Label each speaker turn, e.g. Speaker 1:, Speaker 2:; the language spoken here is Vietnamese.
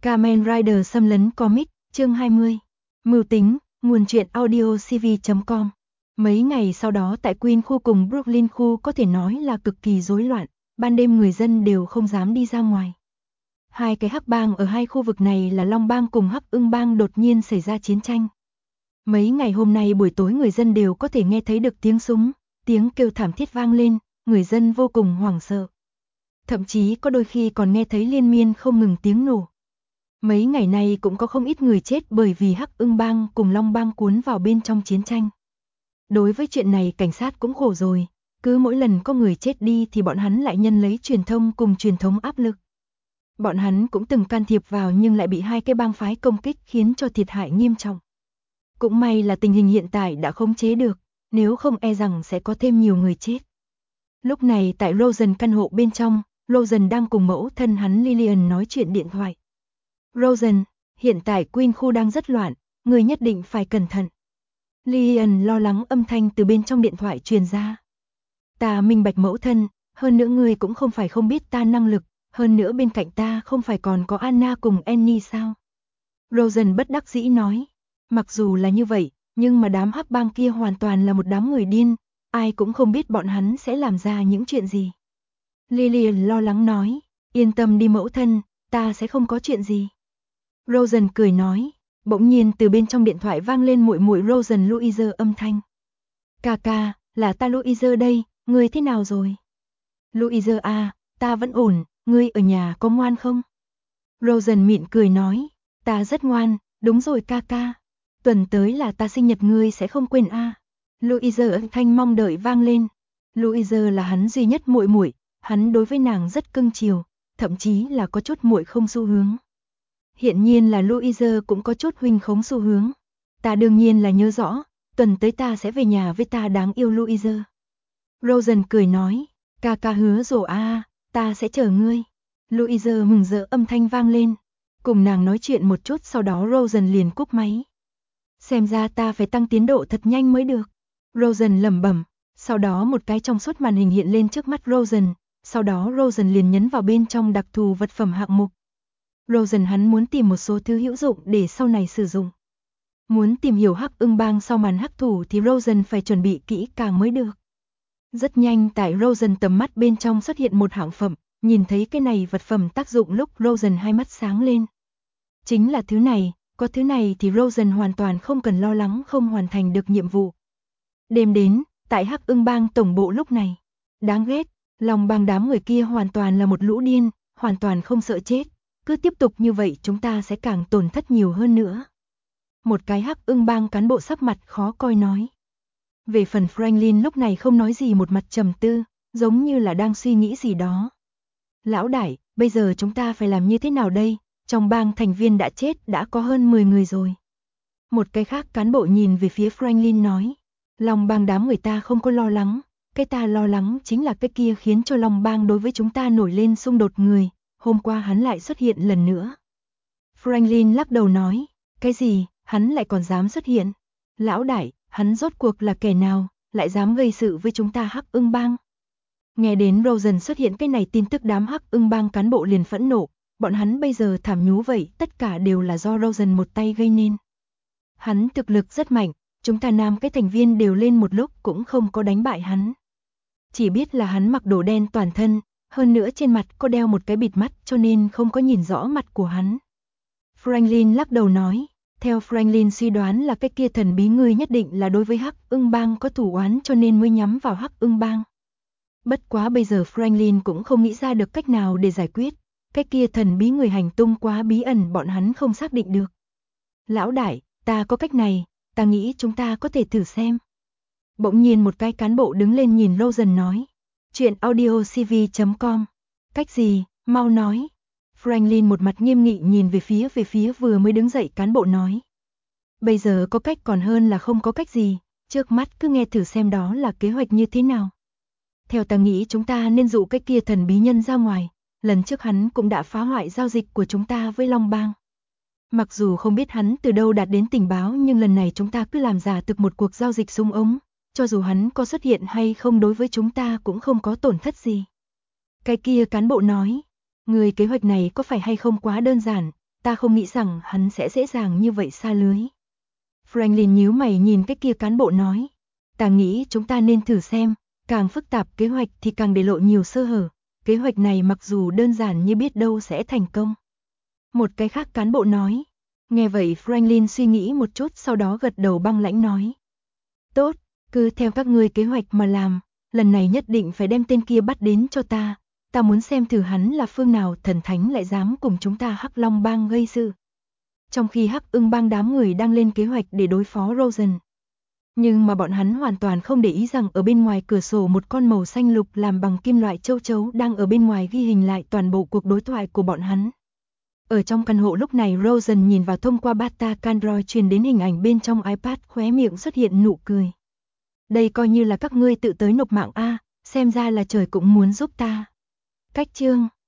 Speaker 1: Kamen Rider xâm lấn comic, chương 20. Mưu tính, nguồn truyện audio cv.com. Mấy ngày sau đó tại Queen khu cùng Brooklyn khu có thể nói là cực kỳ rối loạn, ban đêm người dân đều không dám đi ra ngoài. Hai cái hắc bang ở hai khu vực này là Long bang cùng Hắc Ưng bang đột nhiên xảy ra chiến tranh. Mấy ngày hôm nay buổi tối người dân đều có thể nghe thấy được tiếng súng, tiếng kêu thảm thiết vang lên, người dân vô cùng hoảng sợ. Thậm chí có đôi khi còn nghe thấy liên miên không ngừng tiếng nổ. Mấy ngày nay cũng có không ít người chết bởi vì Hắc Ưng bang cùng Long bang cuốn vào bên trong chiến tranh. Đối với chuyện này cảnh sát cũng khổ rồi, cứ mỗi lần có người chết đi thì bọn hắn lại nhân lấy truyền thông cùng truyền thống áp lực. Bọn hắn cũng từng can thiệp vào nhưng lại bị hai cái bang phái công kích khiến cho thiệt hại nghiêm trọng. Cũng may là tình hình hiện tại đã khống chế được, nếu không e rằng sẽ có thêm nhiều người chết. Lúc này tại Rosen căn hộ bên trong, Rosen đang cùng mẫu thân hắn Lillian nói chuyện điện thoại. Rosen, hiện tại Queen khu đang rất loạn, người nhất định phải cẩn thận. Lillian lo lắng âm thanh từ bên trong điện thoại truyền ra. Ta minh bạch mẫu thân, hơn nữa người cũng không phải không biết ta năng lực, hơn nữa bên cạnh ta không phải còn có Anna cùng Annie sao? Rosen bất đắc dĩ nói. Mặc dù là như vậy, nhưng mà đám hắc bang kia hoàn toàn là một đám người điên, ai cũng không biết bọn hắn sẽ làm ra những chuyện gì. Lillian lo lắng nói, yên tâm đi mẫu thân, ta sẽ không có chuyện gì. Rosen cười nói, bỗng nhiên từ bên trong điện thoại vang lên muội muội Rosen Louise âm thanh. Ca, là ta Louise đây, ngươi thế nào rồi? Louise à, ta vẫn ổn, ngươi ở nhà có ngoan không? Rosen mỉm cười nói, ta rất ngoan, đúng rồi ca. Tuần tới là ta sinh nhật ngươi sẽ không quên a. Louise âm thanh mong đợi vang lên. Louise là hắn duy nhất muội muội, hắn đối với nàng rất cưng chiều, thậm chí là có chút muội không xu hướng. Hiện nhiên là Louise cũng có chút huynh khống xu hướng. Ta đương nhiên là nhớ rõ, tuần tới ta sẽ về nhà với ta đáng yêu Louise. Rosen cười nói, ca hứa rồi a, ta sẽ chờ ngươi. Louise mừng rỡ âm thanh vang lên. Cùng nàng nói chuyện một chút sau đó Rosen liền cúp máy. Xem ra ta phải tăng tiến độ thật nhanh mới được. Rosen lẩm bẩm, sau đó một cái trong suốt màn hình hiện lên trước mắt Rosen, sau đó Rosen liền nhấn vào bên trong đặc thù vật phẩm hạng mục. Rosen hắn muốn tìm một số thứ hữu dụng để sau này sử dụng. Muốn tìm hiểu Hắc Ưng bang sau màn hắc thủ thì Rosen phải chuẩn bị kỹ càng mới được. Rất nhanh tại Rosen tầm mắt bên trong xuất hiện một hạng phẩm, nhìn thấy cái này vật phẩm tác dụng lúc Rosen hai mắt sáng lên. Chính là thứ này, có thứ này thì Rosen hoàn toàn không cần lo lắng không hoàn thành được nhiệm vụ. Đêm đến, tại Hắc Ưng bang tổng bộ lúc này, đáng ghét, Long bang đám người kia hoàn toàn là một lũ điên, hoàn toàn không sợ chết, cứ tiếp tục như vậy chúng ta sẽ càng tổn thất nhiều hơn nữa. Một cái Hắc Ưng bang cán bộ sắc mặt khó coi nói. Về phần Franklin lúc này không nói gì một mặt trầm tư, giống như là đang suy nghĩ gì đó. Lão đại, bây giờ chúng ta phải làm như thế nào đây? Trong bang thành viên đã chết đã có hơn 10 người rồi. Một cái khác cán bộ nhìn về phía Franklin nói. Long bang đám người ta không có lo lắng, cái ta lo lắng chính là cái kia khiến cho Long bang đối với chúng ta nổi lên xung đột người, hôm qua hắn lại xuất hiện lần nữa. Franklin lắc đầu nói, cái gì, hắn lại còn dám xuất hiện? Lão đại, hắn rốt cuộc là kẻ nào, lại dám gây sự với chúng ta Hắc Ưng bang? Nghe đến Rosen xuất hiện cái này tin tức đám Hắc Ưng bang cán bộ liền phẫn nộ, bọn hắn bây giờ thảm nhú vậy, tất cả đều là do Rosen một tay gây nên. Hắn thực lực rất mạnh, chúng ta nam cái thành viên đều lên một lúc cũng không có đánh bại hắn. Chỉ biết là hắn mặc đồ đen toàn thân, hơn nữa trên mặt có đeo một cái bịt mắt cho nên không có nhìn rõ mặt của hắn. Franklin lắc đầu nói, theo Franklin suy đoán là cái kia thần bí người nhất định là đối với Hắc Ưng bang có thủ oán cho nên mới nhắm vào Hắc Ưng bang. Bất quá bây giờ Franklin cũng không nghĩ ra được cách nào để giải quyết, cái kia thần bí người hành tung quá bí ẩn bọn hắn không xác định được. Lão đại, ta có cách này, ta nghĩ chúng ta có thể thử xem. Bỗng nhiên một cái cán bộ đứng lên nhìn Rosen nói. Chuyện audio cv.com. Cách gì, mau nói. Franklin một mặt nghiêm nghị nhìn về phía vừa mới đứng dậy cán bộ nói. Bây giờ có cách còn hơn là không có cách gì, trước mắt cứ nghe thử xem đó là kế hoạch như thế nào. Theo ta nghĩ chúng ta nên dụ cái kia thần bí nhân ra ngoài, lần trước hắn cũng đã phá hoại giao dịch của chúng ta với Long bang. Mặc dù không biết hắn từ đâu đạt đến tình báo nhưng lần này chúng ta cứ làm giả thực một cuộc giao dịch súng ống, cho dù hắn có xuất hiện hay không đối với chúng ta cũng không có tổn thất gì. Cái kia cán bộ nói, người kế hoạch này có phải hay không quá đơn giản, ta không nghĩ rằng hắn sẽ dễ dàng như vậy xa lưới. Franklin nhíu mày nhìn cái kia cán bộ nói. Ta nghĩ chúng ta nên thử xem, càng phức tạp kế hoạch thì càng để lộ nhiều sơ hở. Kế hoạch này mặc dù đơn giản nhưng biết đâu sẽ thành công. Một cái khác cán bộ nói. Nghe vậy Franklin suy nghĩ một chút sau đó gật đầu băng lãnh nói. Tốt, cứ theo các ngươi kế hoạch mà làm, lần này nhất định phải đem tên kia bắt đến cho ta. Ta muốn xem thử hắn là phương nào thần thánh lại dám cùng chúng ta Hắc Long bang gây sự. Trong khi Hắc Ưng bang đám người đang lên kế hoạch để đối phó Rosen. Nhưng mà bọn hắn hoàn toàn không để ý rằng ở bên ngoài cửa sổ một con màu xanh lục làm bằng kim loại châu chấu đang ở bên ngoài ghi hình lại toàn bộ cuộc đối thoại của bọn hắn. Ở trong căn hộ lúc này Rosen nhìn vào thông qua beta Android truyền đến hình ảnh bên trong iPad, khóe miệng xuất hiện nụ cười. Đây coi như là các ngươi tự tới nộp mạng a, xem ra là trời cũng muốn giúp ta. Cách chương